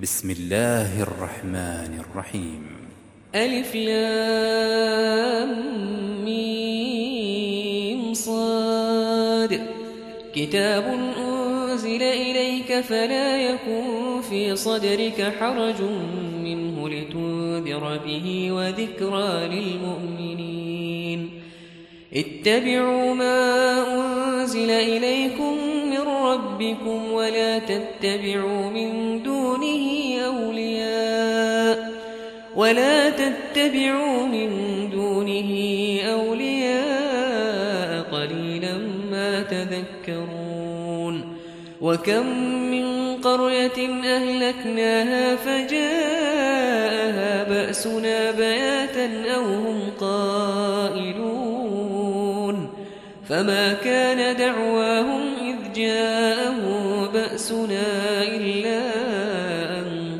بسم الله الرحمن الرحيم. ألف لام ميم صاد. كتاب أنزل إليك فلا يكن في صدرك حرج منه لتنذر به وذكرى للمؤمنين. اتبعوا ما أنزل إليكم من ربكم ولا تتبعوا من دونه أولياء قليلا ما تذكرون. وكم من قرية أهلكناها فجاءها بأسنا بياتا أو هم قائلون فما كان دعواهم إذ جاءهم بأسنا إلا أن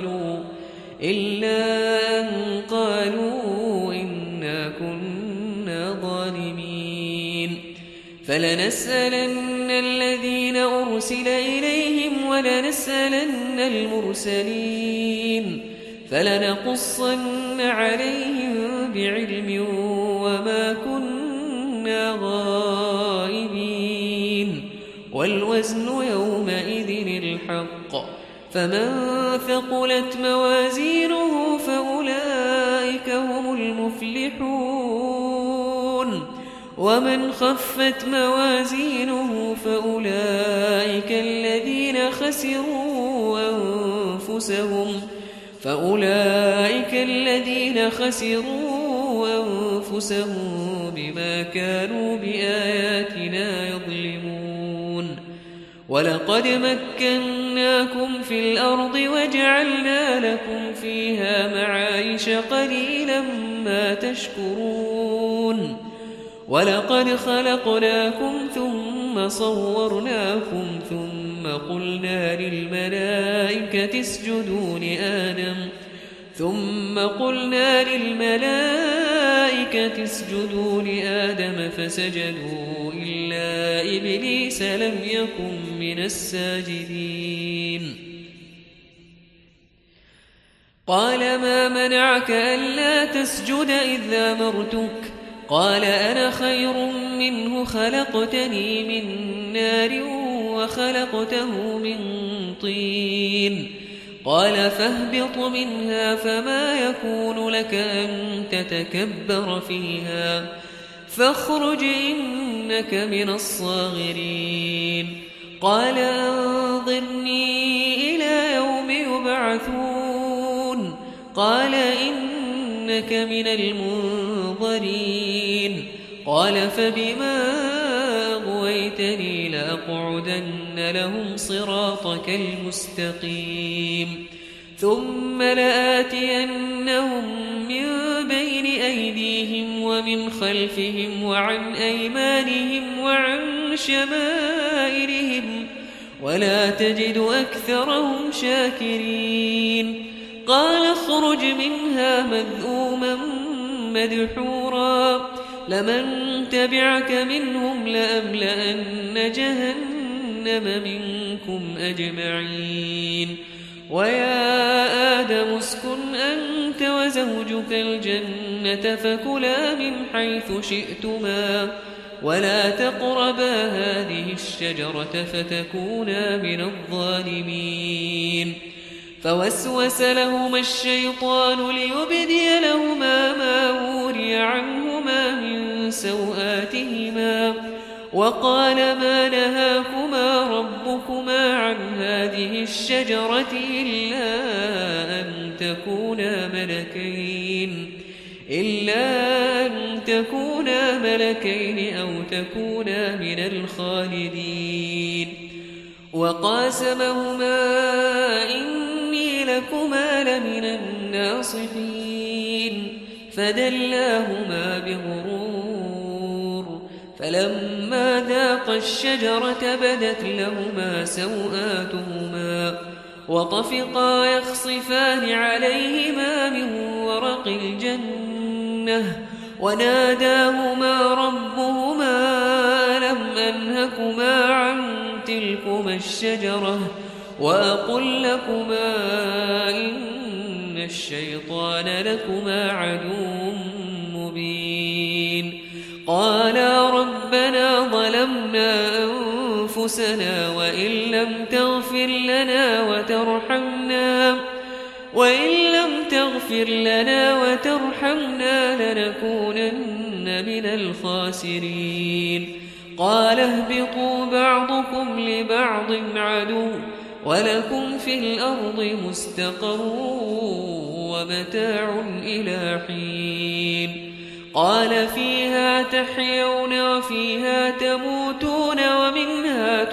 قالوا إنا كنا ظالمين. فلنسألن الذين أرسل إليهم ولنسألن المرسلين فلنقصن عليهم بعلم وما كنا غائبين. والوزن يومئذ الحق فمن ثقلت موازينه فأولئك هم المفلحون ومن خفت موازينه فأولئك الذين خسروا أنفسهم بما كانوا بآياتنا يظلمون. ولقد مكناكم في الأرض وجعلنا لكم فيها معايش قليلا ما تشكرون. ولقد خلقناكم ثم صورناكم ثم قلنا للملائكة اسجدوا لآدم فسجدوا إلا إبليس لم يكن من الساجدين. قال ما منعك ألا تسجد إذ أمرتك؟ قال أنا خير منه خلقتني من نار وخلقته من طين. قال فاهبط منها فما يكون لك أن تتكبر فيها فاخرج إنك من الصاغرين. قال أنظرني إلى يوم يبعثون. قال إنك من المنظرين. قال فبما أغويتني لأقعدن لهم صراطك المستقيم ثم لآتينهم من بين أيديهم ومن خلفهم وعن أيمانهم وعن شمائلهم ولا تجد أكثرهم شاكرين. قال اخرج منها مذءوما مدحورا لمن تبعك منهم لأملأن جهنم منكم أجمعين. ويا آدم اسكن أنت وزوجك الجنة فكلا من حيث شئتما ولا تقربا هذه الشجرة فتكونا من الظالمين. فوسوس لهما الشيطان ليبدي لهما ما وري عنهما من سوآتهما وقال ما نهاكما ربكما عن هذه الشجرة إلا أن تكونا ملكين أو تكونا من الخالدين. وقاسمهما إني لكما لمن الناصحين فدلاهما بغرور. فلما ذاقا الشجرة بدت لهما سوآتهما وطفقا يخصفان عليهما من ورق الجنة وناداهما ربهما ألم أنهكما عن تلكما الشجرة وأقل لكما إن الشيطان لكما عدو مبين. قالا ربنا ظلمنا أنفسنا وإن لم تغفر لنا وترحمنا لنكونن من الخاسرين. قال اهبطوا بعضكم لبعض عدو ولكم في الأرض مستقر ومتاع إلى حين. قال فيها تحيون وفيها تموتون ومنها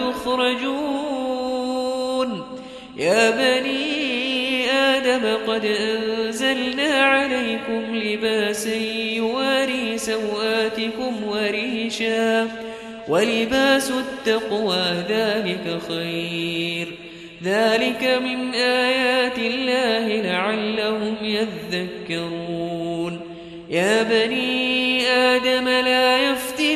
تخرجون. يا بني آدم قد أنزلنا عليكم لباسا يواري سوآتكم وريشا ولباس التقوى ذلك خير. ذلك من آيات الله لعلهم يذكرون. يا بني آدم لا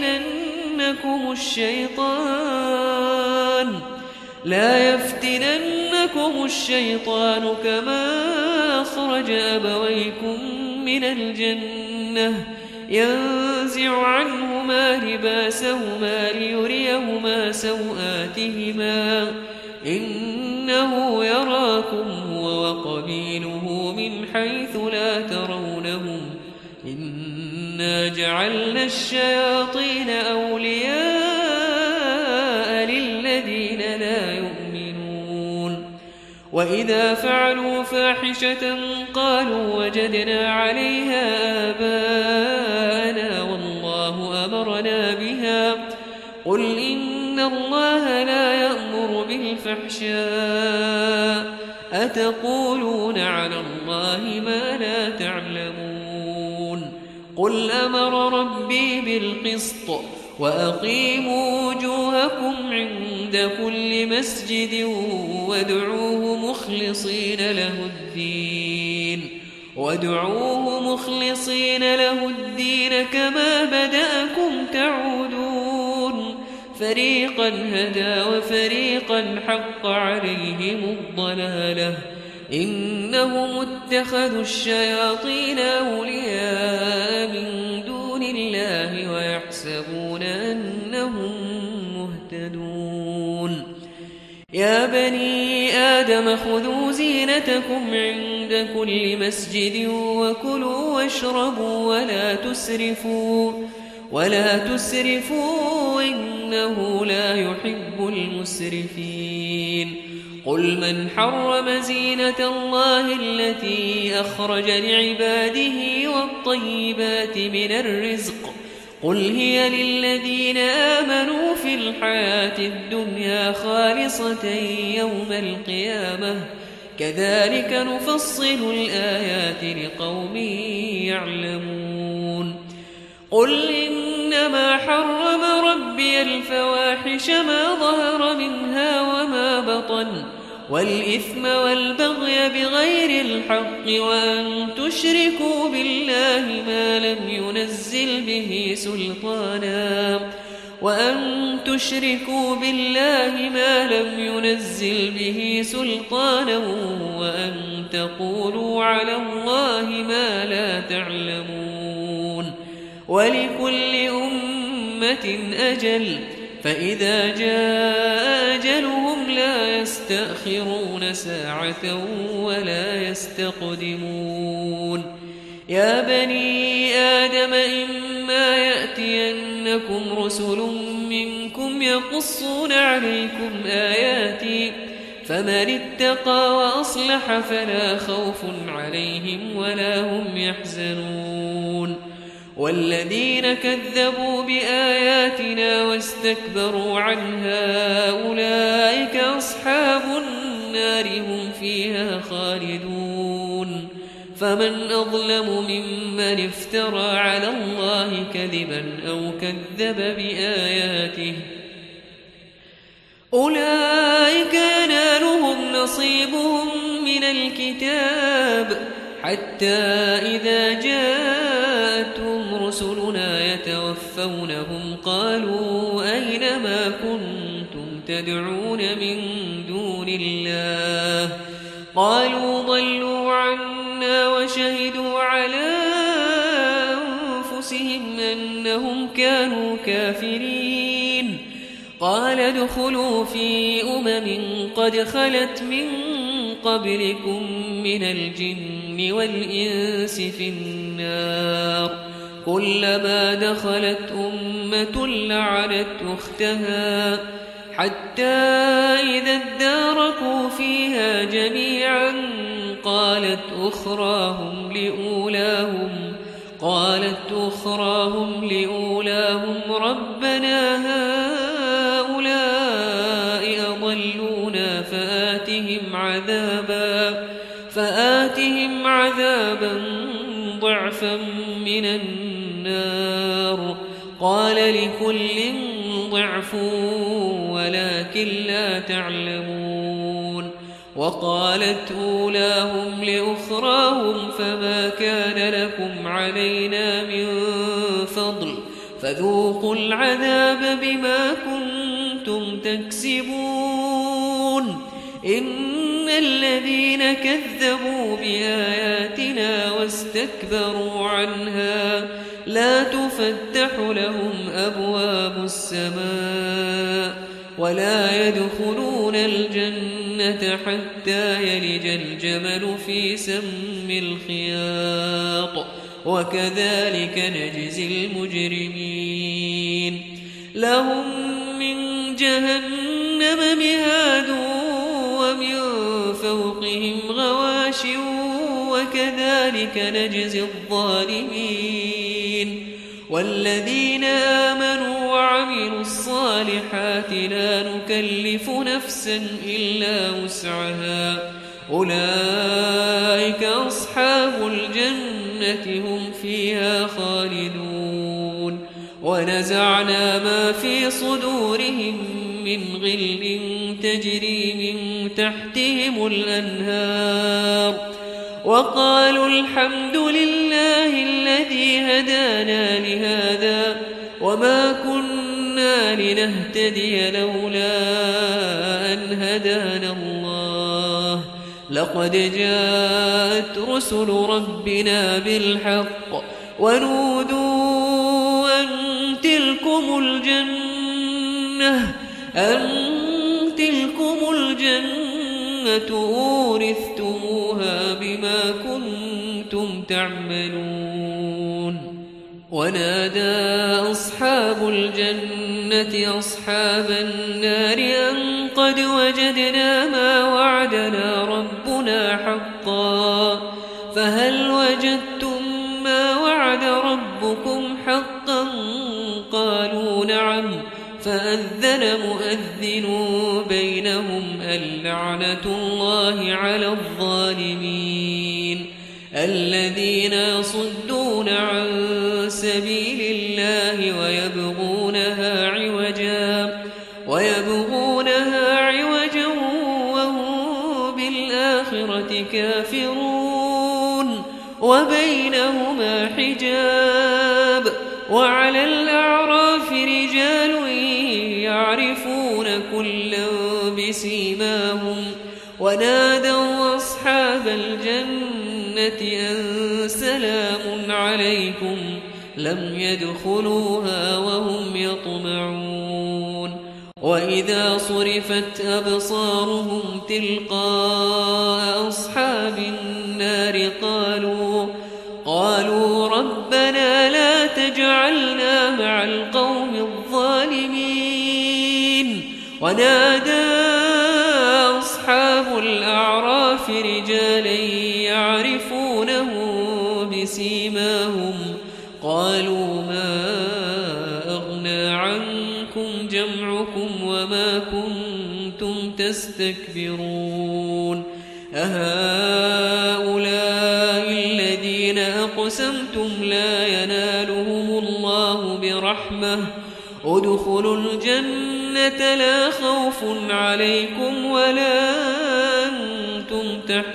يفتننكم الشيطان كما أخرج أبويكم من الجنة ينزع عنهما لباسهما ليريهما سوآتهما إنه يراكم هو وقبيله من حيث لا ترونهم إنا جعلنا الشياطين أولياء للذين لا يؤمنون. وإذا فعلوا فاحشة قالوا وجدنا عليها آباءنا والله أمرنا بها. قل إن الله لا يأمر بالفحشاء أتقولون على الله ما لا تعلمون. قل أمر ربي بالقسط وأقيموا وجوهكم عند كل مسجد وادعوه مخلصين له الدين كما بدأكم تعودون. فريقا هدى وفريقا حق عليهم الضلالة إنهم اتخذوا الشياطين أولياء من دون الله ويحسبون أنهم مهتدون. يا بني آدم خذوا زينتكم عند كل مسجد وكلوا واشربوا ولا تسرفوا إنه لا يحب المسرفين. قل من حرم زينة الله التي أخرج لعباده والطيبات من الرزق قل هي للذين آمنوا في الحياة الدنيا خالصة يوم القيامة كذلك نفصل الآيات لقوم يعلمون. قل إنما حرم ربي الفواحش ما ظهر منها وما بطن والإثم والبغي بغير الحق وأن تشركوا بالله ما لم ينزل به سلطانا وأن تقولوا على الله ما لا تعلمون. ولكل أمة أجل فإذا جاء أجلهم لا يستأخرون ساعة ولا يستقدمون. يا بني آدم إما يأتينكم رسل منكم يقصون عليكم آياتي فمن اتقى وأصلح فلا خوف عليهم ولا هم يحزنون. والذين كذبوا بآياتنا واستكبروا عنها أولئك أصحاب النار هم فيها خالدون. فمن أظلم ممن افترى على الله كذبا أو كذب بآياته أولئك ينالهم نصيبهم من الكتاب حتى إذا جاءتهم رسلنا يتوفونهم قالوا أين ما كنتم تدعون من دون الله قالوا ضلوا عنا وشهدوا على أنفسهم أنهم كانوا كافرين قال ادخلوا في قد خلت من قبلكم من الجن والإنس في النار كلما دخلت أمة لعنت أختها حتى إذا اداركوا فيها جميعا قالت أخراهم لأولاهم ربنا هؤلاء أضلونا فآتهم عذابا ضعفا من النار قال لكل ضعف ولكن لا تعلمون وقالت أولاهم لأخراهم فما كان لكم علينا من فضل فذوقوا العذاب بما كنتم تكسبون إن الذين كذبوا بآياتنا واستكبروا عنها لا تفتح لهم أبواب السماء ولا يدخلون الجنة حتى يلج الجمل في سم الخياط وكذلك نجزي المجرمين لهم من جهنم مهاد ومن فوقهم غواش وكذلك نجزي الظالمين والذين آمنوا وعملوا الصالحات لا نكلف نفسا إلا وسعها أولئك أصحاب الجنة هم فيها خالدون ونزعنا ما في صدورهم من غل تجري من تحتهم الأنهار وقالوا الحمد لله الذي هدانا لهذا وما كنا لنهتدي لولا أن هدانا الله لقد جاءت رسل ربنا بالحق ونودوا أن تلكم الجنة أورثتموها بما كنتم تعملون ونادى أصحاب الجنة أصحاب النار أن قد وجدنا ما وعدنا ربنا حقا فهل وجدتم ما وعد ربكم حقا قالوا نعم فأذن مؤذن بينهم اللعنة الله على الظالمين الذين يصدون عن سبيل الله ويبغونها عوجا وهم بالآخرة كافرون وبينهما حجاب وعلى الأعراف رجال يعرفون كلا بسيماهم ونادوا أصحاب الجنة أن سلام عليكم لم يدخلوها وهم يطمعون وإذا صرفت أبصارهم تلقاء أصحاب النار قالوا ربنا لا تجعلنا مع القوم الظالمين ونادى أصحاب الأعراف رجالا يعرفونه بسيماهم قالوا ما أغنى عنكم جمعكم وما كنتم تستكبرون أهؤلاء الذين أقسمتم لا ينالهم الله برحمة ادخلوا الجنة لا خوف عليكم ولا أنتم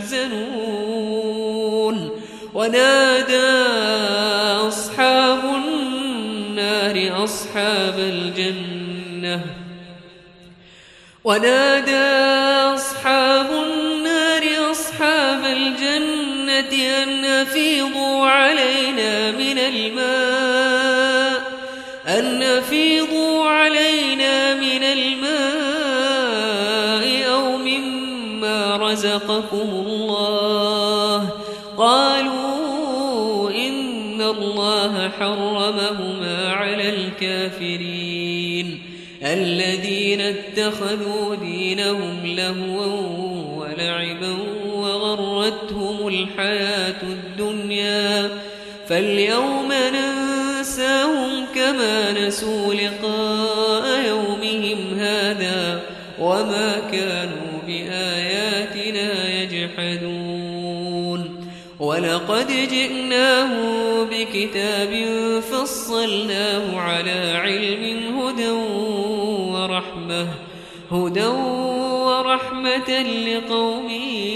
تحزنون ونادى أصحاب النار أصحاب الجنة ونادى أصحاب النار أصحاب الجنة أن أفيضوا علينا من الماء أو مما رزقكم الله. قالوا إن الله حرمهما على الكافرين الذين اتخذوا دينهم لهوا ولعبا وغرتهم الحياة الدنيا فاليوم ننساهم كما نسوا لقاء يومهم هذا وما كانوا بآياتنا يجحدون. ولقد جئناهم بكتاب فصلناه على علم هدى ورحمة لقوم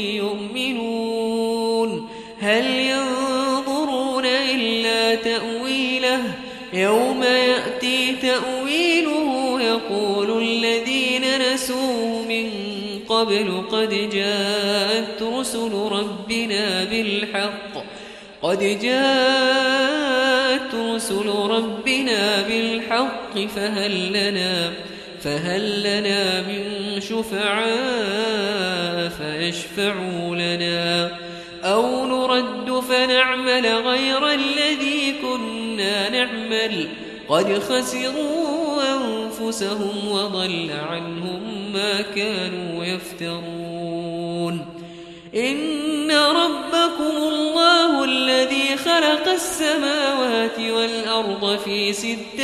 يؤمنون. هل ينظرون إلا تأويله يوم يأتي تأويله يقول الذين نسوه من قبل قد جاءت رسل ربنا بالحق فهل لنا من شفعاء فيشفعوا لنا أو نرد فنعمل غير الذي كنا نعمل قد خسروا أنفسهم وضل عنهم ما كانوا يفترون. إن ربكم الله الذي خلق السماوات والأرض في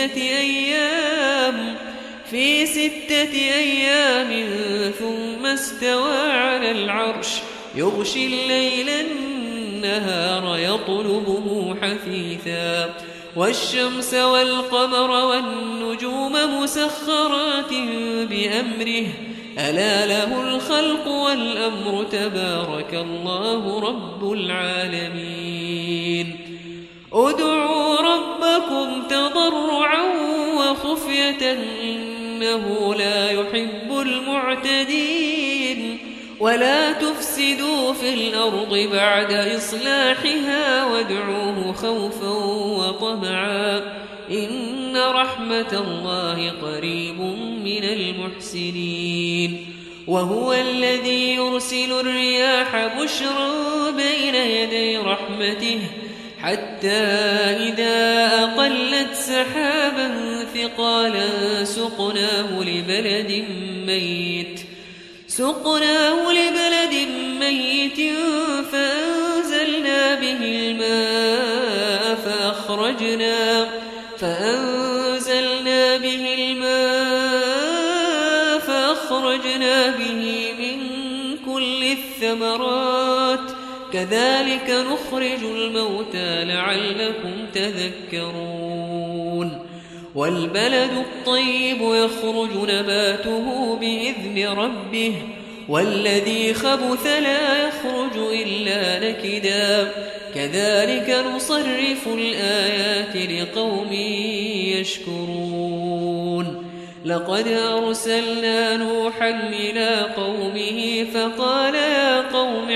6 أيام ثم استوى على العرش يغشي الليل النهار يطلبه حثيثا والشمس والقمر والنجوم مسخرات بأمره ألا له الخلق والأمر تبارك الله رب العالمين. ادعوا ربكم تضرعا وخفية إنه لا يحب المعتدين. ولا تفسدوا في الأرض بعد إصلاحها وادعوه خوفا وطمعا إن رحمة الله قريب من المحسنين. وهو الذي يرسل الرياح بشرا بين يدي رحمته حتى إذا أقلت سحابا ثقالا سقناه لبلد ميت فأنزلنا به الماء فأخرجنا به من كل الثمرات كذلك نخرج الموتى لعلكم تذكرون. والبلد الطيب يخرج نباته بإذن ربه والذي خبث لا يخرج إلا نكدا كذلك نصرف الآيات لقوم يشكرون. لقد أرسلنا نوحا إلى قومه فقال يا قوم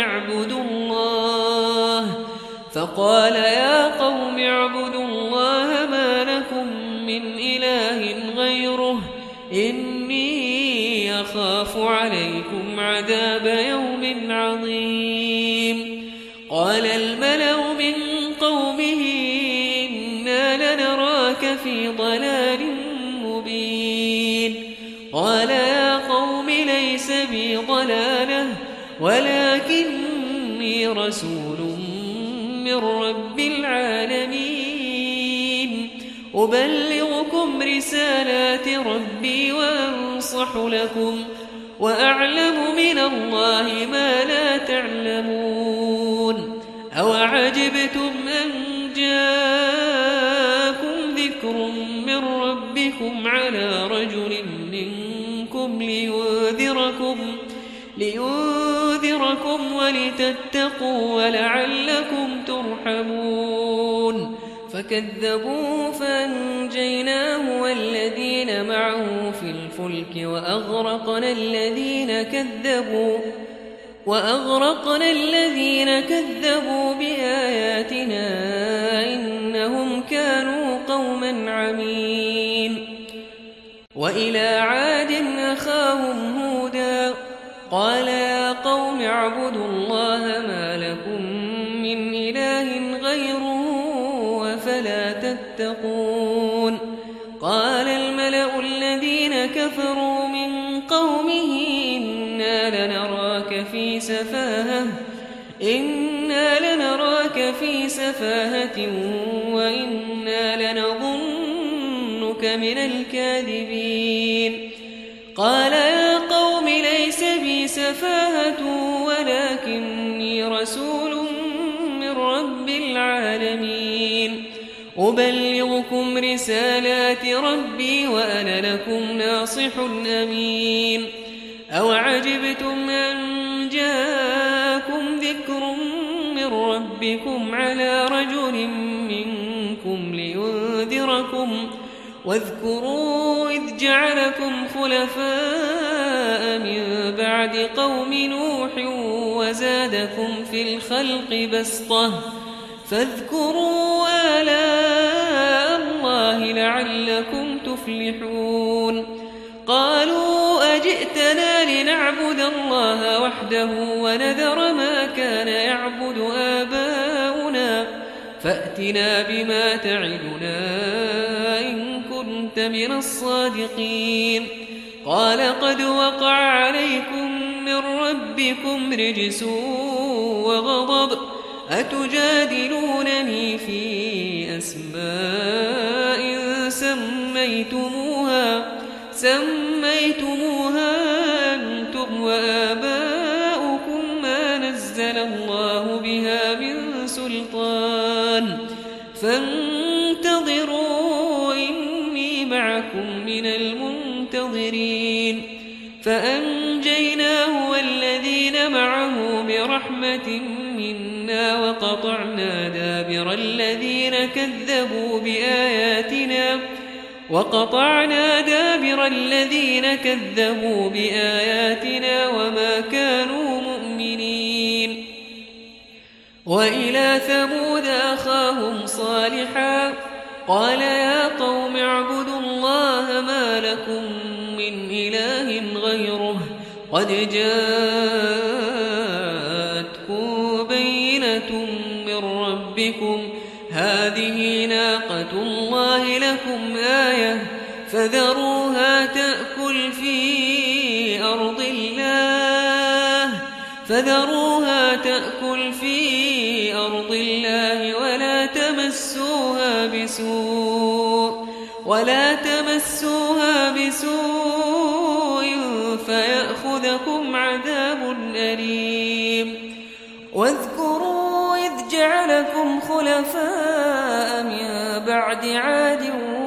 اعبدوا الله ما لكم من إله غيره إني أخاف عليكم عذاب يوم عظيم. قال الملأ من قومه إنا لنراك في ضلال مبين. قال يا قوم ليس بي ضلالة ولكني رسول من رب العالمين أبلغكم رسالات ربي وأنصح لكم وأعلم من الله ما لا تعلمون. أوعجبتم أن جاءكم ذكر من ربكم على رجل منكم لينذركم ولتتقوا ولعلكم ترحمون. فكذبوه فأنجيناه والذين معه في الفلك وأغرقنا الذين كذبوا بآياتنا إنهم كانوا قوما عمين. وإلى عاد أخاهم هودا قال يا قوم اعبدوا الله ما لكم من إله غيره أفلا تتقون. قال الملأ الذين كفروا من قومه إنا لنراك في سفاهة وإنا لنظنك من الكاذبين. قال يا قوم ليس بي سفاهة ولكني رسول من رب العالمين أبلغكم رسالات ربي وأنا لكم ناصح أمين. أوعجبتم أن جاءكم ذكر من ربكم على رجل منكم لينذركم واذكروا إذ جعلكم خلفاء من بعد قوم نوح وزادكم في الخلق بسطة فاذكروا آلاء الله لعلكم تفلحون. قالوا أجئتنا لنعبد الله وحده ونذر ما كان يعبد آباؤنا فأتنا بما تعدنا إن كنت من الصادقين. قال قد وقع عليكم من ربكم رجس وغضب أتجادلونني في أسماء سميتموها أنتم وآباؤكم ما نزل الله بها من سلطان فانتظروا إني معكم من المنتظرين. فأنجيناه والذين معه برحمة منا وقطعنا دابر الذين كذبوا بآياتنا وما كانوا مؤمنين. وإلى ثمود أخاهم صالحا قال يا قوم اعبدوا الله ما لكم من إله غيره قد جاءتكم بينة من ربكم هذه ناقة الله لكم آية فذروها تأكل في أرض الله ولا تمسوها بسوء فيأخذكم عذاب أليم. واذكروا إذ جعلكم خلفاء من بعد عاد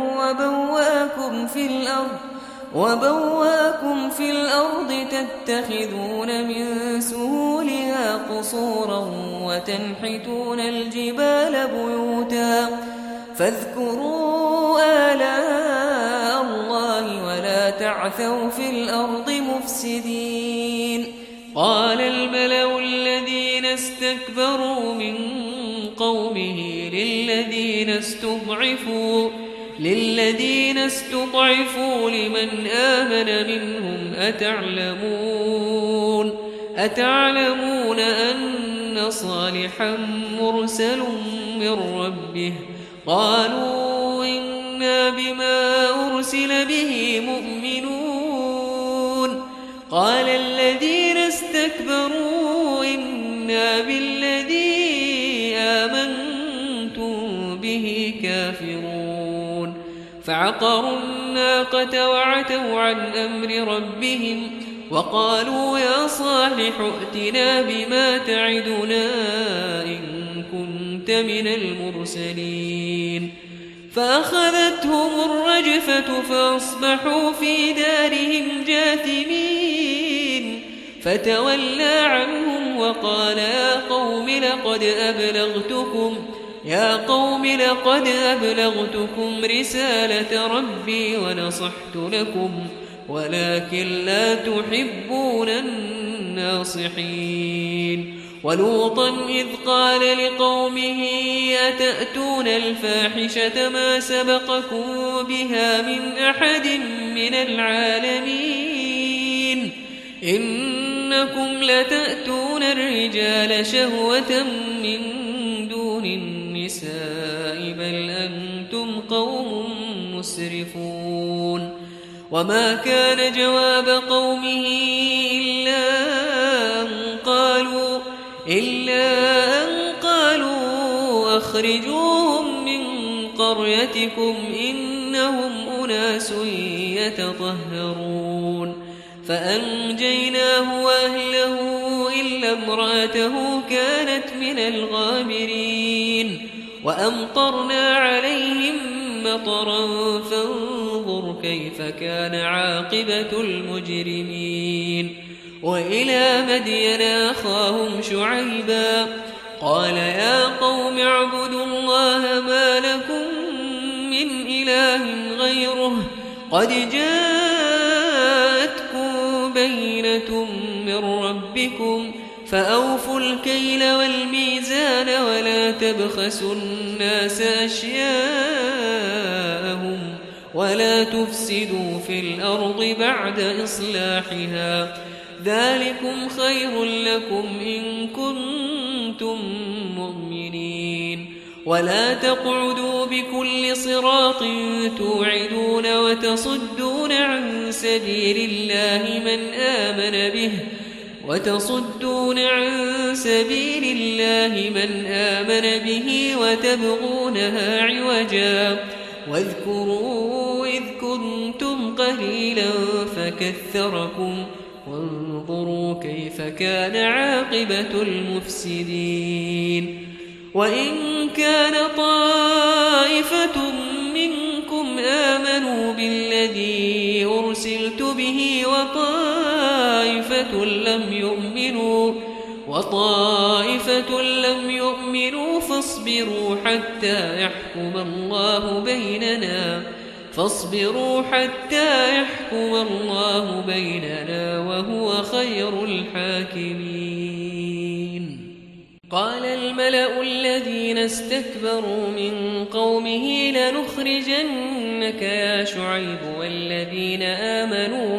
وبواكم في الأرض تتخذون من سهولها قصورا وتنحتون الجبال بيوتا فاذكروا آلاء الله ولا تعثوا في الأرض مفسدين. قال الملأ الذين استكبروا من قومه للذين استضعفوا لمن آمن منهم أتعلمون أن صالحا مرسل من ربه قالوا إنا بما أرسل به مؤمنون. قال الذين استكبروا إنا بالذي آمنتم به كافرون. فعقروا الناقة وعتوا عن أمر ربهم وقالوا يا صالح ائتنا بما تعدنا إن كنت من المرسلين. فأخذتهم الرجفة فأصبحوا في دارهم جاثمين. فتولى عنهم وقال يا قوم يا قوم لقد أبلغتكم رسالة ربي ونصحت لكم ولكن لا تحبون الناصحين ولوطا إذ قال لقومه أتأتون الفاحشة ما سبقكم بها من أحد من العالمين إنكم لتأتون الرجال شهوة من دون النساء بل أنتم قوم مسرفون وما كان جواب قومه إلا أن قالوا أخرجوهم من قريتكم إنهم أناس يتطهرون فأنجيناه وأهله إلا امرأته كانت من الغابرين وأمطرنا عليهم مطرا فانظر كيف كان عاقبة المجرمين وإلى مدين أخاهم شعيبا قال يا قوم اعبدوا الله ما لكم من إله غيره قد جاءتكم بينة من ربكم فأوفوا الكيل والميزان ولا تبخسوا الناس أشياءهم ولا تفسدوا في الأرض بعد إصلاحها ذلكم خير لكم إن كنتم مؤمنين ولا تقعدوا بكل صراط توعدون وتصدون عن سبيل الله من آمن به وتبغونها عوجا واذكروا إذ كنتم قليلا فكثركم وانظروا كيف كان عاقبة المفسدين وإن كان طائفة منكم آمنوا بالذي أرسلت به وطائفة لم يؤمنوا فاصبروا حتى يحكم الله بيننا وهو خير الحاكمين قال الملأ الذين استكبروا من قومه لنخرجنك يا شعيب والذين آمنوا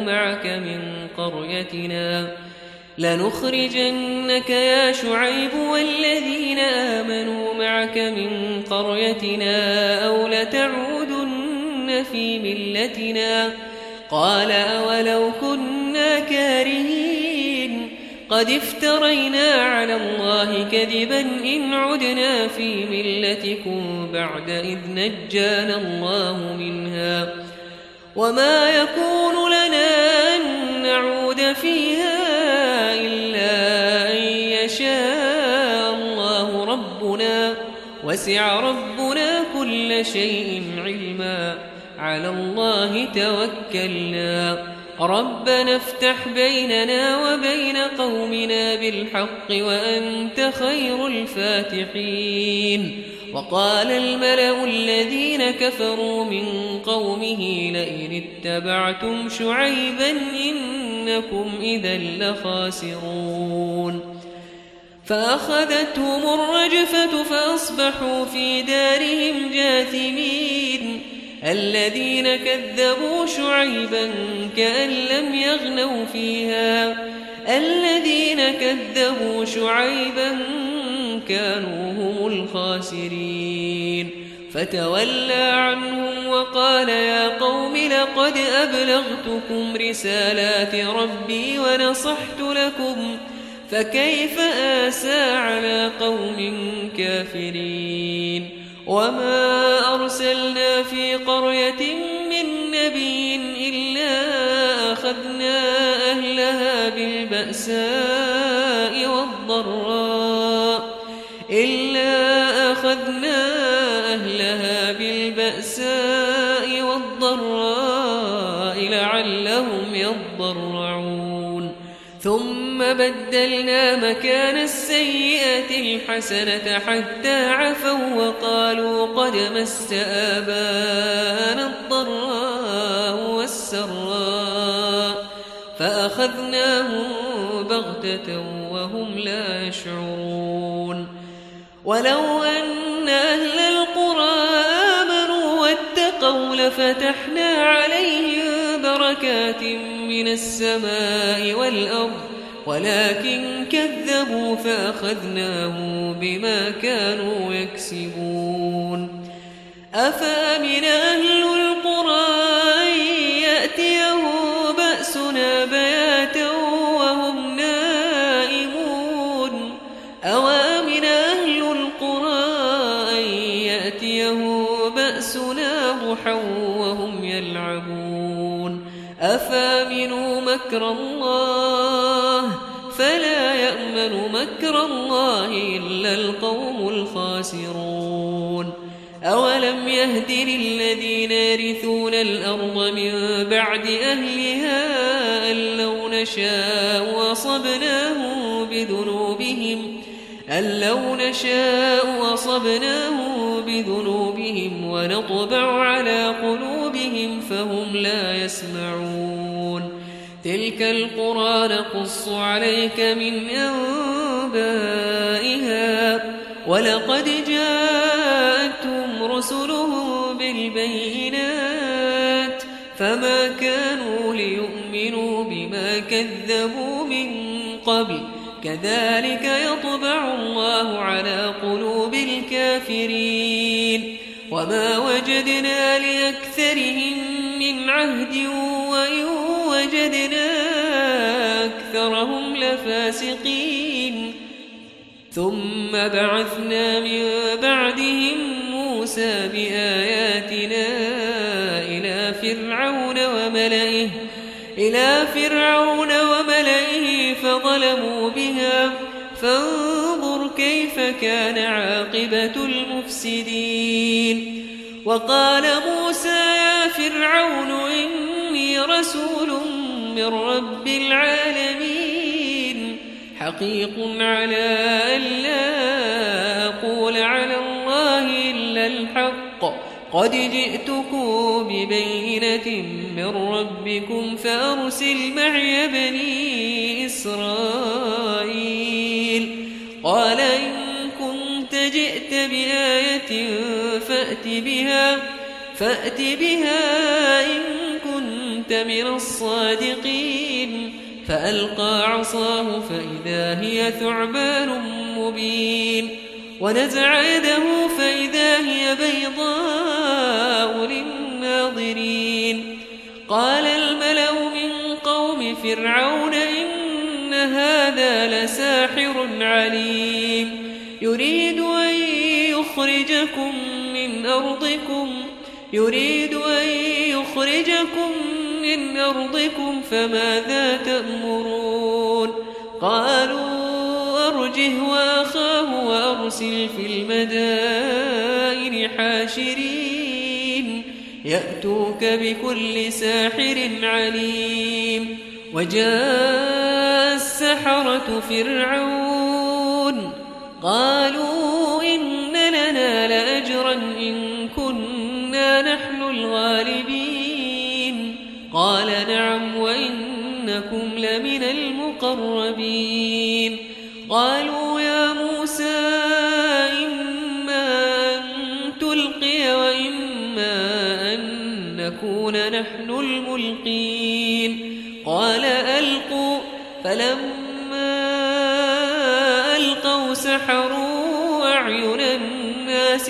معك من قريتنا أو لتعودن في ملتنا قال أولو كنا كارهين قد افترينا على الله كذبا إن عدنا في ملتكم بعد إذ نجانا الله منها وما يكون لنا أن نعود فيها إلا أن يشاء الله ربنا وسع ربنا كل شيء علما على الله توكلنا ربنا افتح بيننا وبين قومنا بالحق وأنت خير الفاتحين وقال الملأ الذين كفروا من قومه لئن اتبعتم شعيبا إنكم إذا لخاسرون فأخذتهم الرجفة فأصبحوا في دارهم جاثمين الذين كذبوا شعيبا كأن لم يغنوا فيها الذين كذبوا شعيبا كانوا هم الخاسرين فتولى عنهم وقال يا قوم لقد أبلغتكم رسالات ربي ونصحت لكم فكيف آسى على قوم كافرين وما أرسلنا في قرية من نبي إلا أخذنا أهلها بالبأساء والضراء لعلهم يضرعون ثم بدلنا مكان السيئة الحسنة حتى عفوا وقالوا قد مس آباءنا الضراء والسراء فأخذناهم بغتة وهم لا يشعرون ولو أن أهل القرى آمنوا واتقوا لفتحنا عليهم بركات من السماء والأرض ولكن كذبوا فأخذناهم بما كانوا يكسبون أفأمن أهل القرى أن يأتيهم بأسنا بياتا وهم نائمون أوامن أهل القرى أن يأتيهم بأسنا ضحى وهم يلعبون أفامنوا مكر الله فلا يأمن مكر الله إلا القوم الخاسرون أولم يهد للذين يرثون الأرض من بعد أهلها أن لو نشاء أصبناهم بذنوبهم ونطبع على قلوبهم فهم لا يسمعون تلك القرى نقص عليك من أنبائها ولقد جاءتهم رسلهم بالبينات فما كانوا ليؤمنوا بما كذبوا من قبل كذلك يطبع الله على قلوب الكافرين وما وجدنا لأكثرهم من عهد وإن وجدنا أكثرهم لفاسقين ثم بعثنا من بعدهم موسى بآياتنا إلى فرعون وملئه فظلموا بها فانظر كيف كان عاقبة المفسدين وقال موسى يا فرعون إني رسول من رب العالمين حقيق على ألا أقول على الله إلا الحق قد جئتكم ببينة من ربكم فأرسل معي بني إسرائيل قال إن كنت جئت بآية فأت بها إن كنت من الصادقين فألقى عصاه فإذا هي ثعبان مبين ونزع يده فإذا هي بيضاء للناظرين قال الملأ من قوم فرعون إن هذا لساحر عليم يريد أن يخرجكم من أرضكم فماذا تأمرون قالوا أرجه وأخاه وأرسل في المدائن حاشرين يأتوك بكل ساحر عليم وجاء السحرة فرعون قالوا إن لنا لأجرا إن كنا نحن الغالبين قال نعم وإنكم لمن المقربين قالوا يا موسى إما أن تلقي وإما أن نكون نحن الملقين قال ألقوا فلما ألقوا سحروا أعين الناس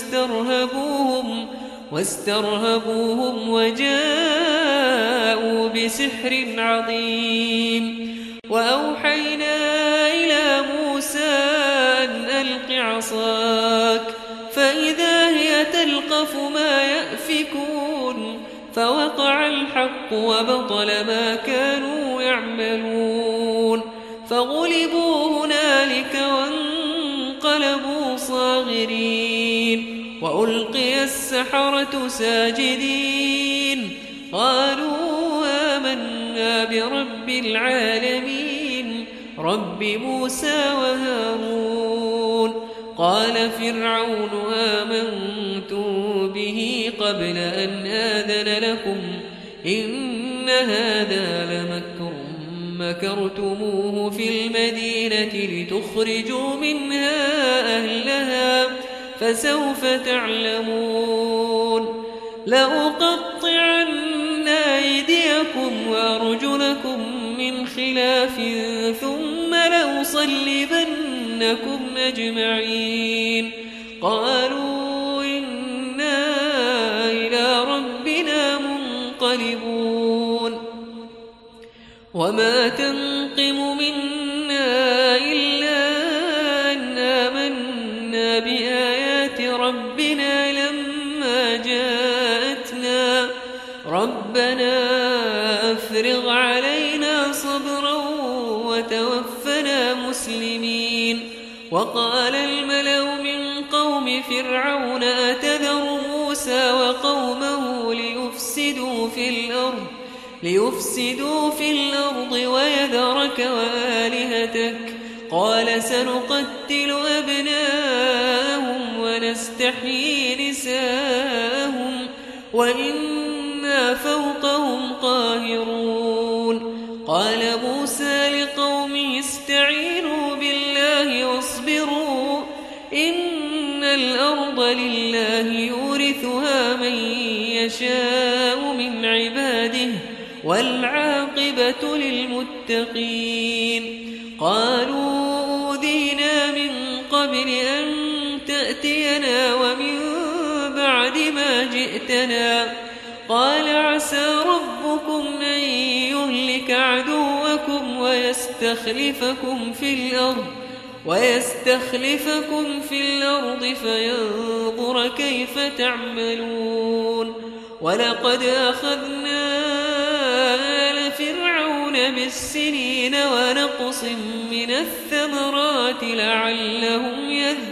واسترهبوهم وجاءوا بسحر عظيم وأوحينا إلى موسى أن ألق عصاك فإذا هي تلقف ما يأفكون فوقع الحق وبطل ما كانوا يعملون فغلبوا هنالك وانقلبوا صاغرين وألقي السحرة ساجدين قالوا آمنا برب العالمين رب موسى وهارون قال فرعون آمنتم به قبل أن آذن لكم إن هذا لمكر مكرتموه في المدينة لتخرجوا منها أهلها فسوف تعلمون لأقطعن أيديكم وأرجلكم من خلاف ثم لأصلبنكم أجمعين قالوا إنا إلى ربنا منقلبون وما تنقم منا إلا أن آمنا بآيات ربنا لما جاءتنا ربنا أفرغ علينا صبرا وتوفنا مسلمين وقال الملأ من قوم فرعون أتذر موسى وقومه ليفسدوا في الأرض ويذرك وآلهتك قال سنقتل أبناءهم ونستحيي نساءهم وإنا فوقهم قاهرون قال موسى لقومه استعينوا بالله واصبروا إن الأرض لله يورثها من يشاء من عباده والعاقبة للمتقين قالوا أوذينا من قبل أن تأتينا ومن بعد ما جئتنا قال عسى ربكم أن يهلك عدوكم ويستخلفكم في الأرض فينظر كيف تعملون ولقد أخذنا آل فرعون بالسنين ونقص من الثمرات لعلهم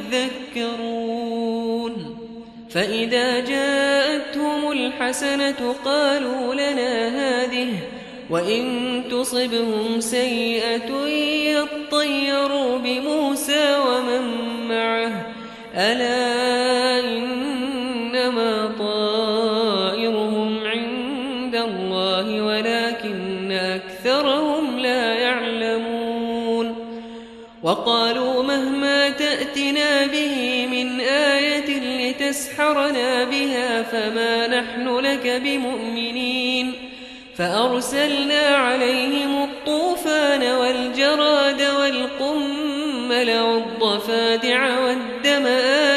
يذكرون فإذا جاءتهم الحسنة قالوا لنا هذه وإن تصبهم سيئة يطيروا بموسى ومن معه ألا إنما طائرهم عند الله ولكن أكثرهم لا يعلمون وقالوا مهما تأتنا به من آية لتسحرنا بها فما نحن لك بمؤمنين فأرسلنا عليهم الطوفان والجراد والقمل والضفادع والدم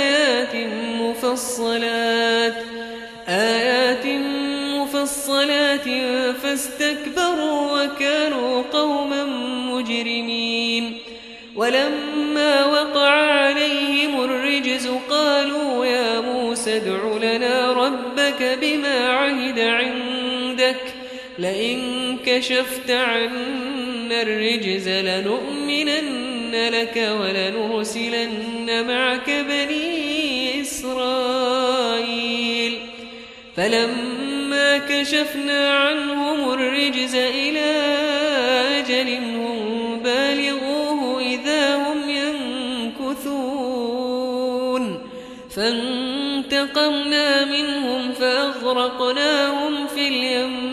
آيات مفصلات فاستكبروا وكانوا قوما مجرمين ولما وقع عليهم الرجز قالوا يا موسى ادع لنا ربك بما عهد عندك لئن كشفت عنا الرجز لنؤمنن لك ولنرسلن معك بني إسرائيل فلما كشفنا عنهم الرجز إلى أجل هم بالغوه إذا هم ينكثون فانتقمنا منهم فأغرقناهم في اليم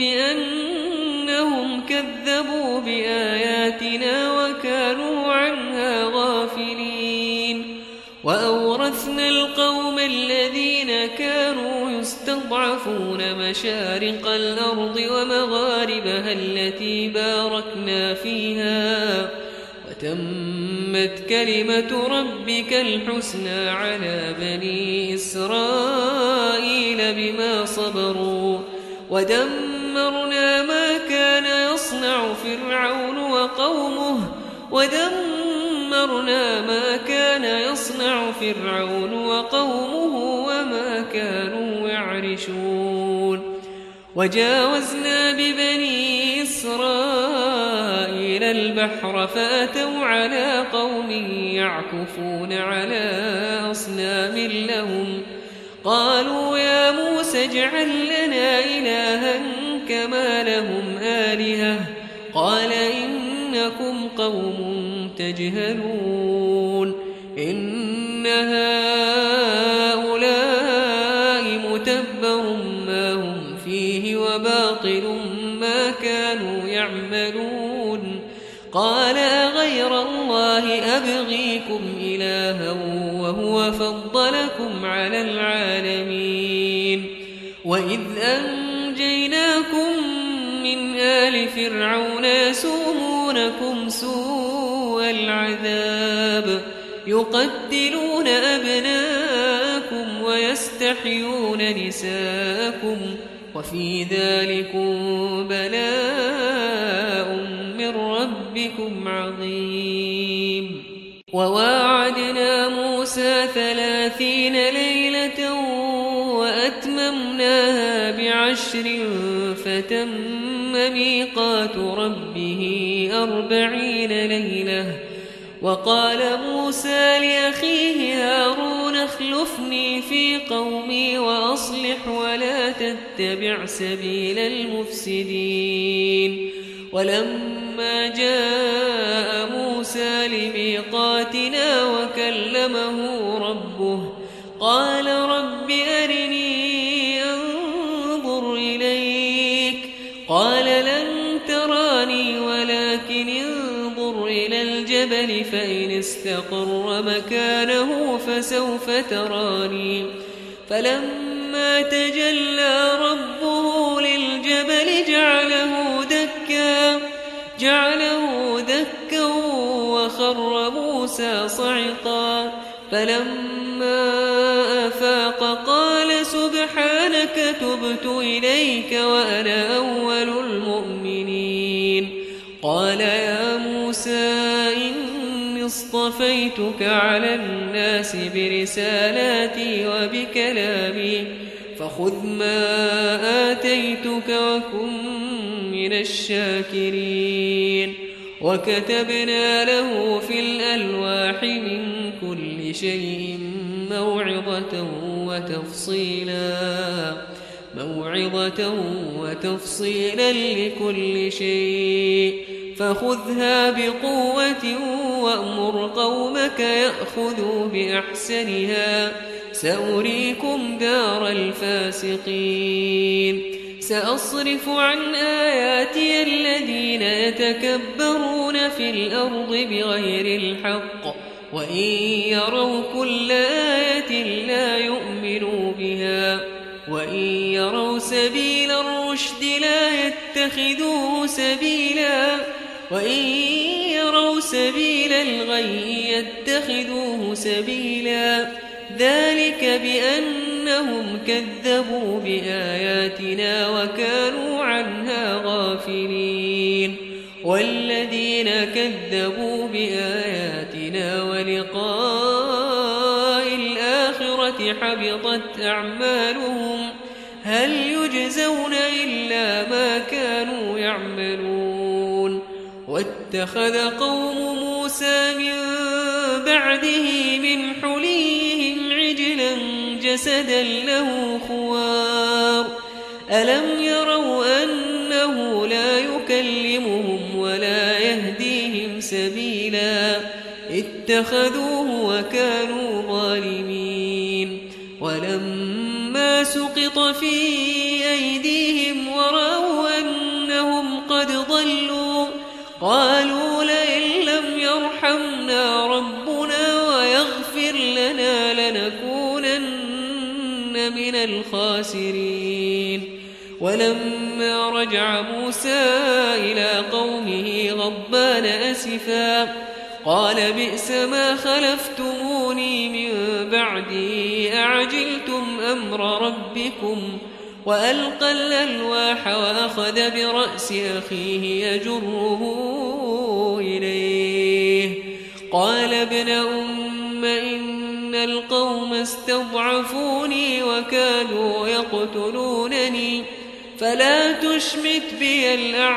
بأنهم كذبوا بآياتنا وكانوا عنها غافلين وأورثنا القوم الذين كانوا يستضعفون مشارق الأرض ومغاربها التي باركنا فيها وتمت كلمة ربك الحسنى على بني إسرائيل بما صبروا ودمرنا ما كان يصنع فرعون وقومه وما كانوا يعرشون وجاوزنا ببني إسرائيل البحر فأتوا على قوم يعكفون على أصنام لهم قالوا يا موسى اجعل لنا إلها كما لهم آلهة قال إني إنكم قوم تجهلون إن هؤلاء متبر ما هم فيه وباطل ما كانوا يعملون قال أغير الله أبغيكم إلها وهو فضلكم على العالمين وإذ أنجيناكم من آل فرعون يسومونكم سوء العذاب يقتلون أبناءكم ويستحيون نساءكم وفي ذلكم بلاء من ربكم عظيم وواعدنا موسى 30 ليلة وأتممناها ب10 فتم ميقات ربه 40 ليلة وقال موسى لأخيه هارون اخلفني في قومي وأصلح ولا تتبع سبيل المفسدين ولما جاء موسى لميقاتنا وكلمه ربه قال رب أرني أنظر إليك قال لن تراني ولكن انظر إلى الجبل فإن استقر مكانه فسوف تراني فلما تجلى ربه للجبل جعله دكا وخر موسى صعقا فلما أفاق قال سبحانك تبت إليك وأنا أول المؤمنين قال يا موسى إني اصطفيتك على الناس برسالاتي وبكلامي فخذ ما آتيتك وكن من الشاكرين وكتبنا له في الألواح من كل شيء موعظة وتفصيلا لكل شيء فخذها بقوة وأمر قومك يأخذوا بأحسنها سأريكم دار الفاسقين سأصرف عن آياتي الذين يتكبرون في الأرض بغير الحق وإن يروا كل آية لا يؤمنوا بها وإن يروا سبيل الرشد لا يتخذوه سبيلا وإن يروا سبيل الغي يتخذوه سبيلا ذلك بأنهم كذبوا بآياتنا وكانوا عنها غافلين والذين كذبوا بآياتنا ولقاء الآخرة حبطت أعمالهم هل يجزون إلا ما كانوا يعملون واتخذ قوم موسى من بعده من حليهم عجلا جسدا له خوار ألم يروا أنه لا يكلمهم ولا يهديهم سبيلا اتخذوه وكانوا ظالمين ولما سقط في أيديهم ورأوا أنهم قد ضلوا قالوا لئن لم يرحمنا ربنا ويغفر لنا لنكونن من الخاسرين ولما رجع موسى إلى قومه غضبان أسفا قال بئس ما خلفتموني من بعدي أعجلتم أمر ربكم وألقى الألواح وأخذ برأس أخيه يجره إليه قال ابن أم إن القوم استضعفوني وكادوا يقتلونني فلا تشمت بي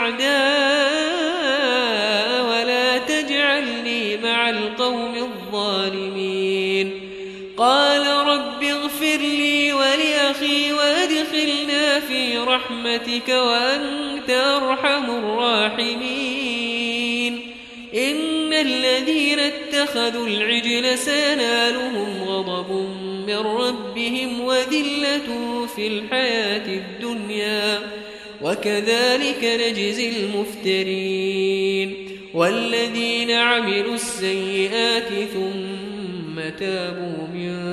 الأعداء ولا تجعلني مع القوم الظالمين قال رب اغفر لي ولأخي وادخلنا في رحمتك وأنت أرحم الراحمين إن الذين اتخذوا العجل سينالهم غضب من ربهم وذلة في الحياة الدنيا وكذلك نجزي المفترين والذين عملوا السيئات ثم تابوا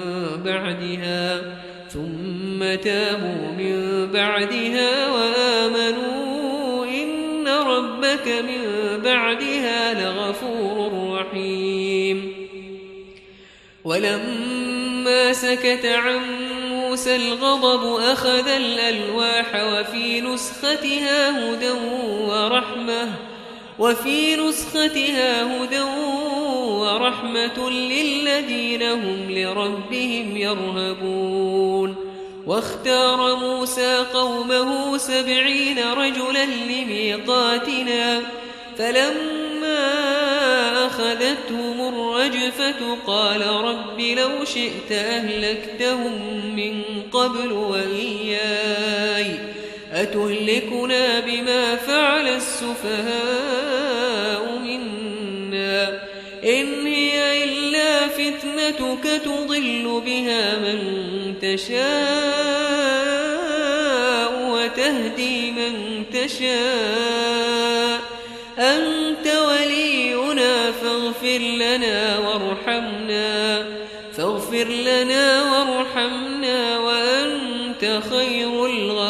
من بعدها وآمنوا إن ربك من بعدها لغفور رحيم ولما سكت عن موسى الغضب أخذ الألواح وفي نسختها هدى ورحمة للذين هم لربهم يرهبون واختار موسى قومه 70 رجلا لميقاتنا فلما أخذتهم الرجفة قال رب لو شئت أهلكتهم من قبل وإياي أتهلكنا بما فعل السفهاء منا إن هي إلا فتنتك تضل بها من تشاء وتهدي من تشاء أنت ولينا فاغفر لنا وارحمنا وأنت خير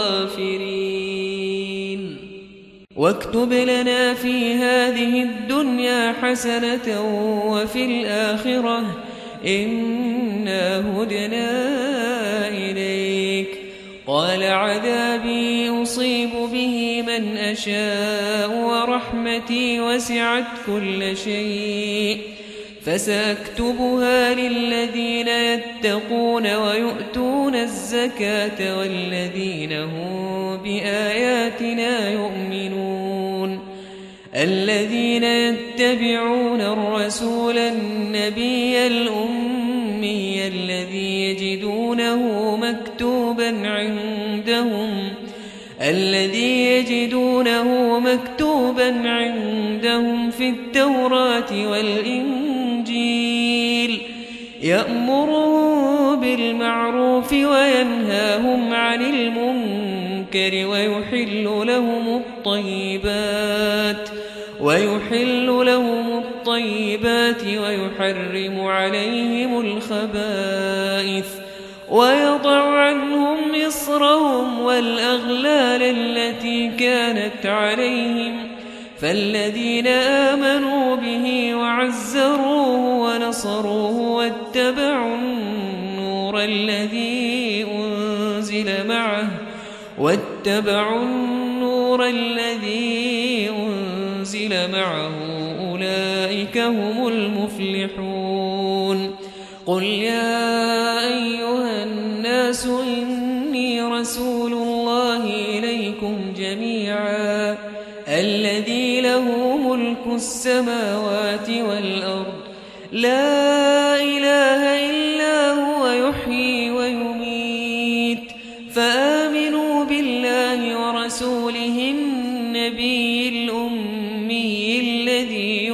الغافرين واكتب لنا في هذه الدنيا حسنة وفي الآخرة إنا هدنا إليك قال عذابي أصيب به من أشاء ورحمتي وسعت كل شيء فسأكتبها للذين يتقون ويؤتون الزكاة والذين هم بآياتنا يؤمنون الذين يتبعون الرسول النبي الأمي الذي يجدونه مكتوبا عندهم في التوراة والإنجيل يأمرهم بالمعروف وينهاهم عن المنكر ويحل لهم الطيبات ويحرم عليهم الخبائث ويضع عنهم إصرهم والأغلال التي كانت عليهم فالذين آمنوا به وعزروه ونصروه واتبعوا النور الذي أنزل معه أولئك هم المفلحون قل يا أيها الناس إني رسول الله إليكم جميعا الذي له ملك السماوات والأرض لا إله إلا هو يحيي ويميت فآمنوا بالله ورسوله النبي الأمي الذي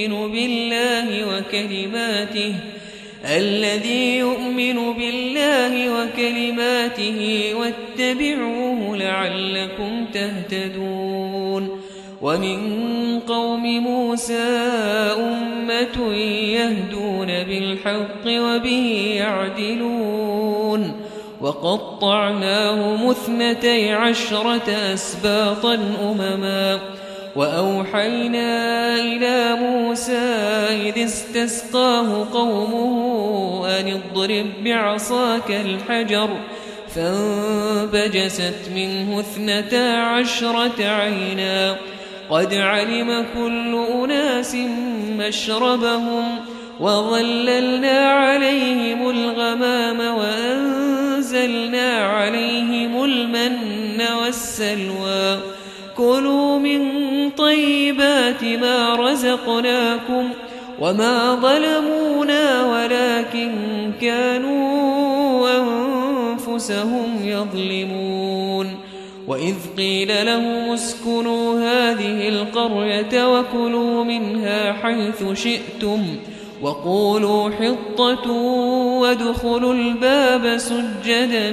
يؤمن بالله وكلماته واتبعوه لعلكم تهتدون ومن قوم موسى أمة يهدون بالحق وبه يعدلون وقطعناهم 12 أسباطا أمما وأوحينا إلى موسى إذ استسقاه قومه أن اضرب بعصاك الحجر فانبجست منه 12 عينا قد علم كل أناس مشربهم وظللنا عليهم الغمام وأنزلنا عليهم المن والسلوى كلوا من طيبات ما رزقناكم وما ظلمونا ولكن كانوا أنفسهم يظلمون وإذ قيل لهم اسكنوا هذه القرية وكلوا منها حيث شئتم وقولوا حطة وادخلوا الباب سجدا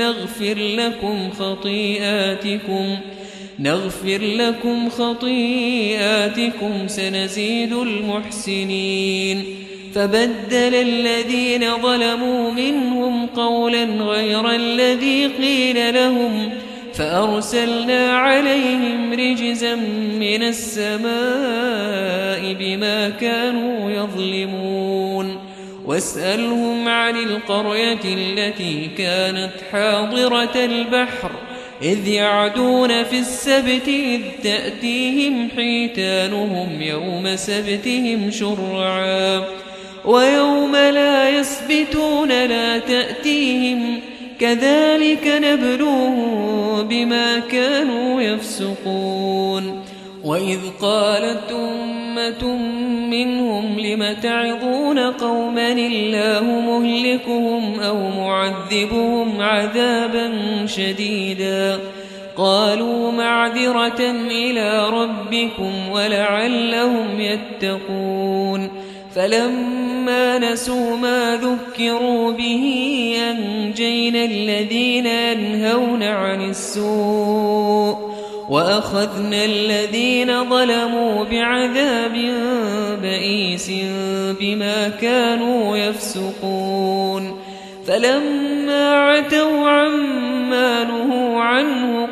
نغفر لكم خطيئاتكم سنزيد المحسنين. فبدل الذين ظلموا منهم قولا غير الذي قيل لهم فأرسلنا عليهم رجزا من السماء بما كانوا يظلمون. واسألهم عن القرية التي كانت حاضرة البحر إذ يعدون في السبت إذ تأتيهم حيتانهم يوم سبتهم شرعا ويوم لا يسبتون لا تأتيهم كذلك نبلوهم بما كانوا يفسقون. وإذ قالت أمة منهم لم تعظون قوما الله مهلكهم أو معذبهم عذابا شديدا قالوا معذرة إلى ربكم ولعلهم يتقون. فلما نسوا ما ذكروا به أنجينا الذين ينهون عن السوء وأخذنا الذين ظلموا بعذاب بئيس بما كانوا يفسقون. فلما عتوا عما نهوا عنه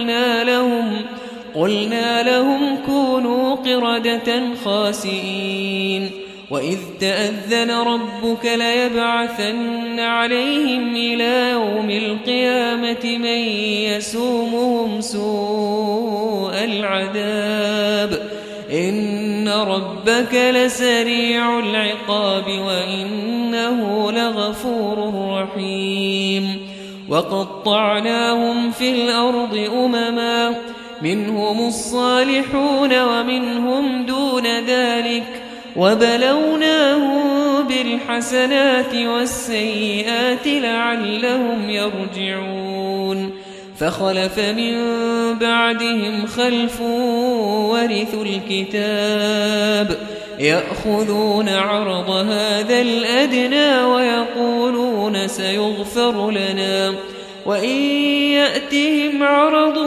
قلنا لهم كونوا قردة خاسئين. وإذ تأذن ربك ليبعثن عليهم إلى يوم القيامة من يسومهم سوء العذاب إن ربك لسريع العقاب وإنه لغفور رحيم. وقطعناهم في الأرض أمما منهم الصالحون ومنهم دون ذلك وبلوناهم بالحسنات والسيئات لعلهم يرجعون. فخلف من بعدهم خلف ورثوا الكتاب يأخذون عرض هذا الأدنى ويقولون سيغفر لنا وإن يأتهم عرض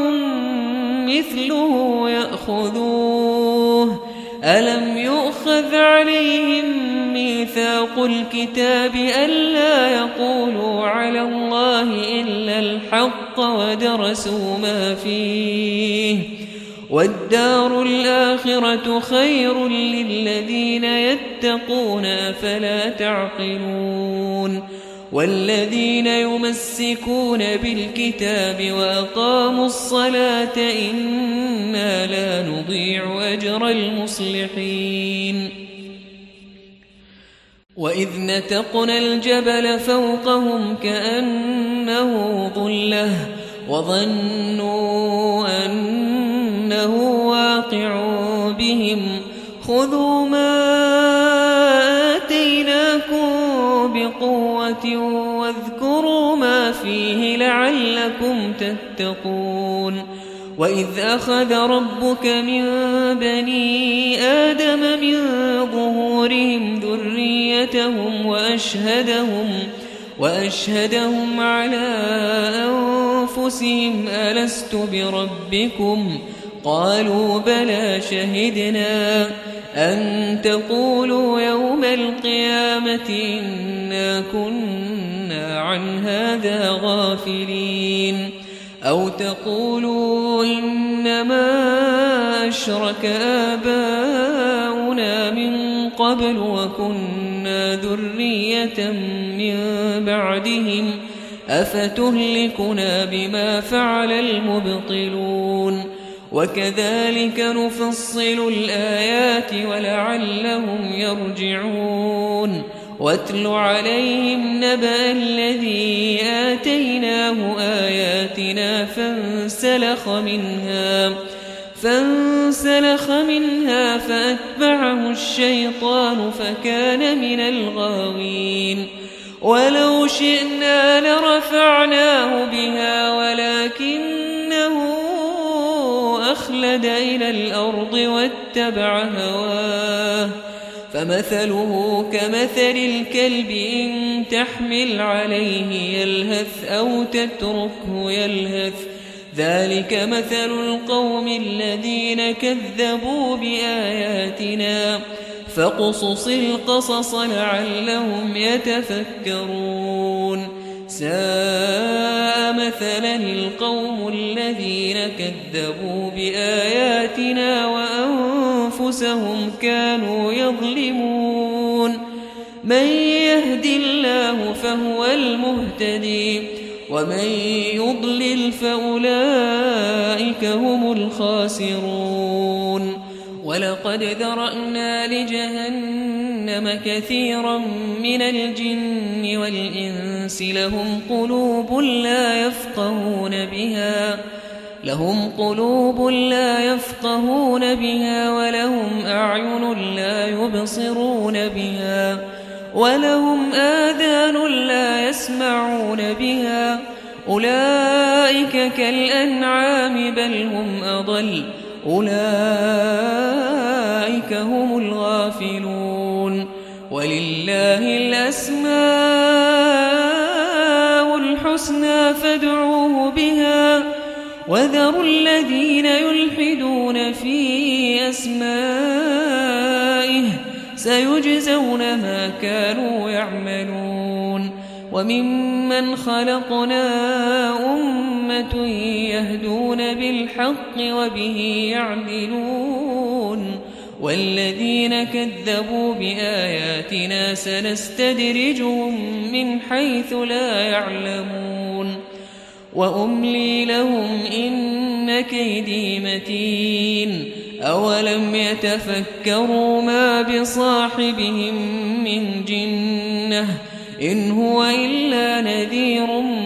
مثله يأخذوه ألم يؤخذ عليهم ميثاق الكتاب ألا يقولوا على الله إلا الحق ودرسوا ما فيه والدار الآخرة خير للذين يتقون أفلا تعقلون. والذين يمسكون بالكتاب وأقاموا الصلاة إنا لا نضيع أجر المصلحين. وإذ نتقنا الجبل فوقهم كأنه ظلة وظنوا أنه واقع بهم خذوا ما آتيناكم بقوة واذكروا ما فيه لعلكم تتقون. وإذ أخذ ربك من بني آدم من ظهورهم ذريتهم وأشهدهم على أنفسهم ألست بربكم قالوا بلى شهدنا أن تقولوا يوم القيامة إنا كنا عن هذا غافلين أو تقولوا إنما أشرك آباؤنا من قبل وكنا ذرية من بعدهم أفتهلكنا بما فعل المبطلون. وكذلك نفصل الآيات ولعلهم يرجعون. واتل عليهم نبأ الذي آتيناه آياتنا فانسلخ منها فأتبعه الشيطان فكان من الغاوين. ولو شئنا لرفعناه بها ولكنه أخلد إلى الأرض واتبع هواه فمثله كمثل الكلب إن تحمل عليه يلهث أو تتركه يلهث ذلك مثل القوم الذين كذبوا بآياتنا فاقصص القصص لعلهم يتفكرون ساء مثلا القوم الذين كذبوا بآياتنا وأنفسهم كانوا يظلمون من يهد الله فهو المهتدي ومن يضلل فأولئك هم الخاسرون ولقد ذرأنا لجهنم كثيرا من الجن والإنس لهم قلوب لا يفقهون بها ولهم أعين لا يبصرون بها ولهم آذان لا يسمعون بها أولئك كالأنعام بل هم أضل أولئك هم الغافلون ولله الأسماء الحسنى فادعوه بها وذروا الذين يلحدون في أسمائه سيجزون ما كانوا يعملون وممن خلقنا أمة يهدون بالحق وبه يعدلون والذين كذبوا بآياتنا سنستدرجهم من حيث لا يعلمون وأملي لهم إن كيدي متين أولم يتفكروا ما بصاحبهم من جنة إن هو إلا نذير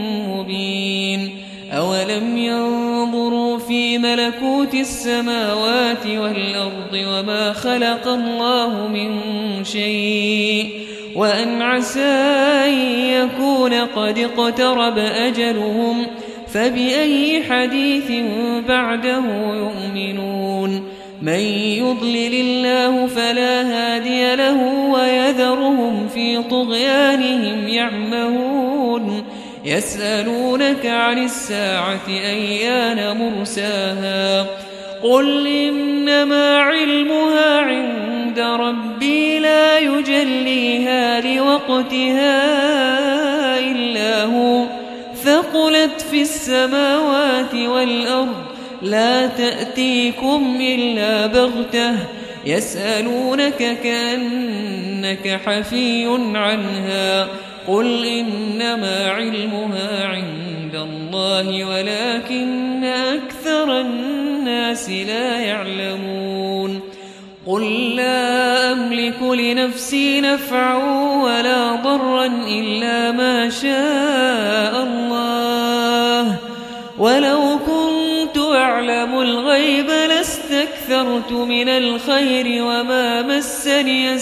مبين أولم ينظروا في ملكوت السماوات والأرض وما خلق الله من شيء وأن عسى أن يكون قد اقترب أجلهم فبأي حديث بعده يؤمنون من يضلل الله فلا هادي له ويذرهم في طغيانهم يعمهون يسألونك عن الساعة أيان مرساها قل إنما علمها عند ربي لا يجليها لوقتها إلا هو ثقلت في السماوات والأرض لا تأتيكم إلا بغتة يسألونك كأنك حفي عنها قل إنما علمها عند الله ولكن أكثر الناس لا يعلمون قل لا أملك لنفسي نفعا ولا ضرا إلا ما شاء الله ولو كنت أعلم الغيب لاستكثرت من الخير وما مسني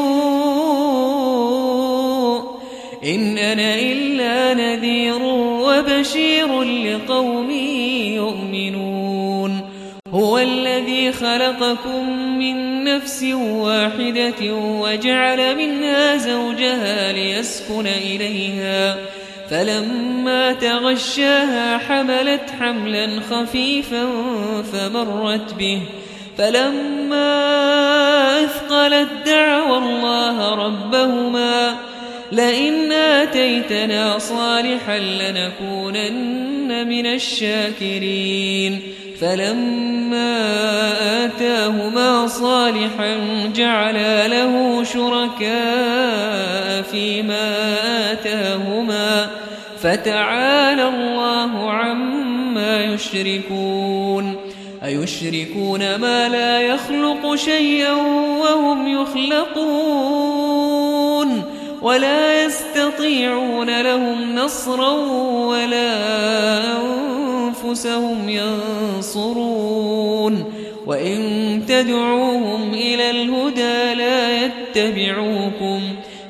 السوء إن أنا إلا نذير وبشير لقوم يؤمنون هو الذي خلقكم من نفس واحدة وجعل منها زوجها ليسكن إليها فلما تغشاها حملت حملا خفيفا فمرت به فلما أثقلت دعوا الله ربهما لئن آتيتنا صالحا لنكونن من الشاكرين فلما آتاهما صالحا جعلا له شركاء فيما آتاهما فتعالى الله عما يشركون أيشركون ما لا يخلق شيئا وهم يخلقون ولا يستطيعون لهم نصرا ولا أنفسهم ينصرون وإن تدعوهم إلى الهدى لا يتبعوكم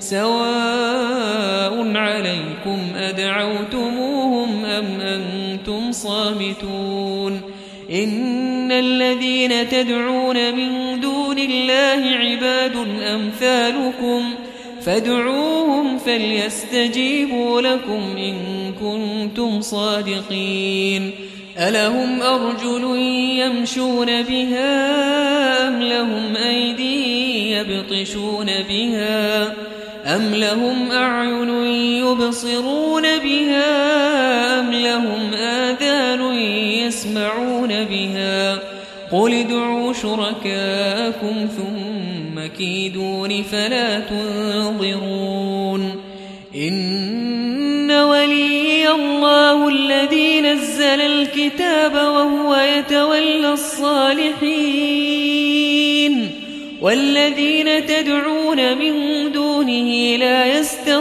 سواء عليكم أدعوتموهم أم أنتم صامتون إن الذين تدعون من دون الله عباد أمثالكم فادعوهم فليستجيبوا لكم إن كنتم صادقين ألهم أرجل يمشون بها أم لهم أيدي يبطشون بها أم لهم أعين يبصرون بها أم لهم آذان يسمعون بها قل ادعوا شركاءكم ثم كيدون فلا تنظرون إن ولي الله الذي نزل الكتاب وهو يتولى الصالحين والذين تدعون من دونه لا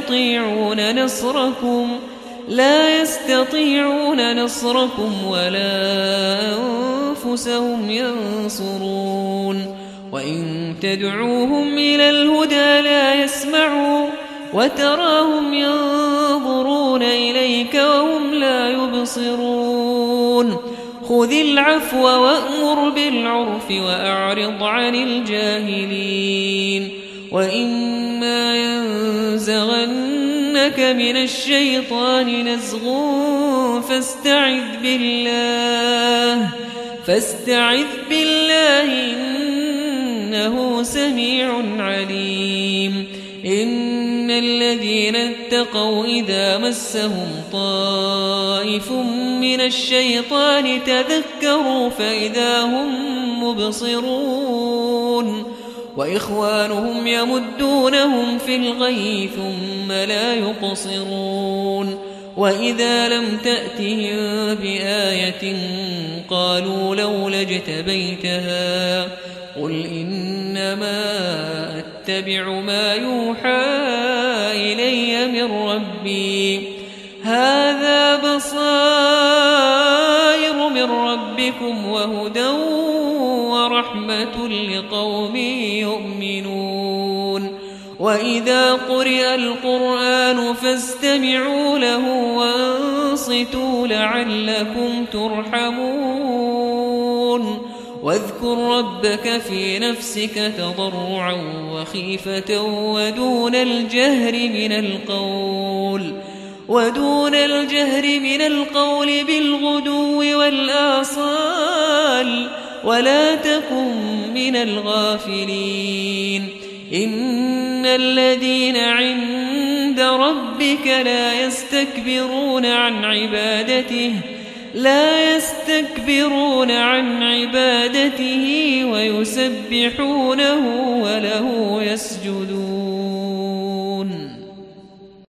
يستطيعون نصركم ولا أنفسهم ينصرون وإن تدعوهم إلى الهدى لا يسمعوا وتراهم ينظرون إليك وهم لا يبصرون خذ العفو وأمر بالعرف وأعرض عن الجاهلين وإما ينزغنك من الشيطان نزغ فاستعذ بالله إنه سميع عليم إن الذين اتقوا إذا مسهم طائف من الشيطان تذكروا فإذا هم مبصرون وإخوانهم يمدونهم في الغي ثم لا يقصرون وإذا لم تأتهم بآية قالوا لولا اجتبيتها قل إنما أتبع ما يوحى إلي من ربي هذا بصائر من ربكم وهدى ورحمة لقوم يؤمنون وإذا قرئ القرآن فاستمعوا له وانصتوا لعلكم ترحمون واذكر ربك في نفسك تضرعا وخيفة ودون الجهر من القول بالغدو والآصال ولا تكن من الغافلين إن الذين عند ربك لا يستكبرون عن عبادته ويسبحونه وله يسجدون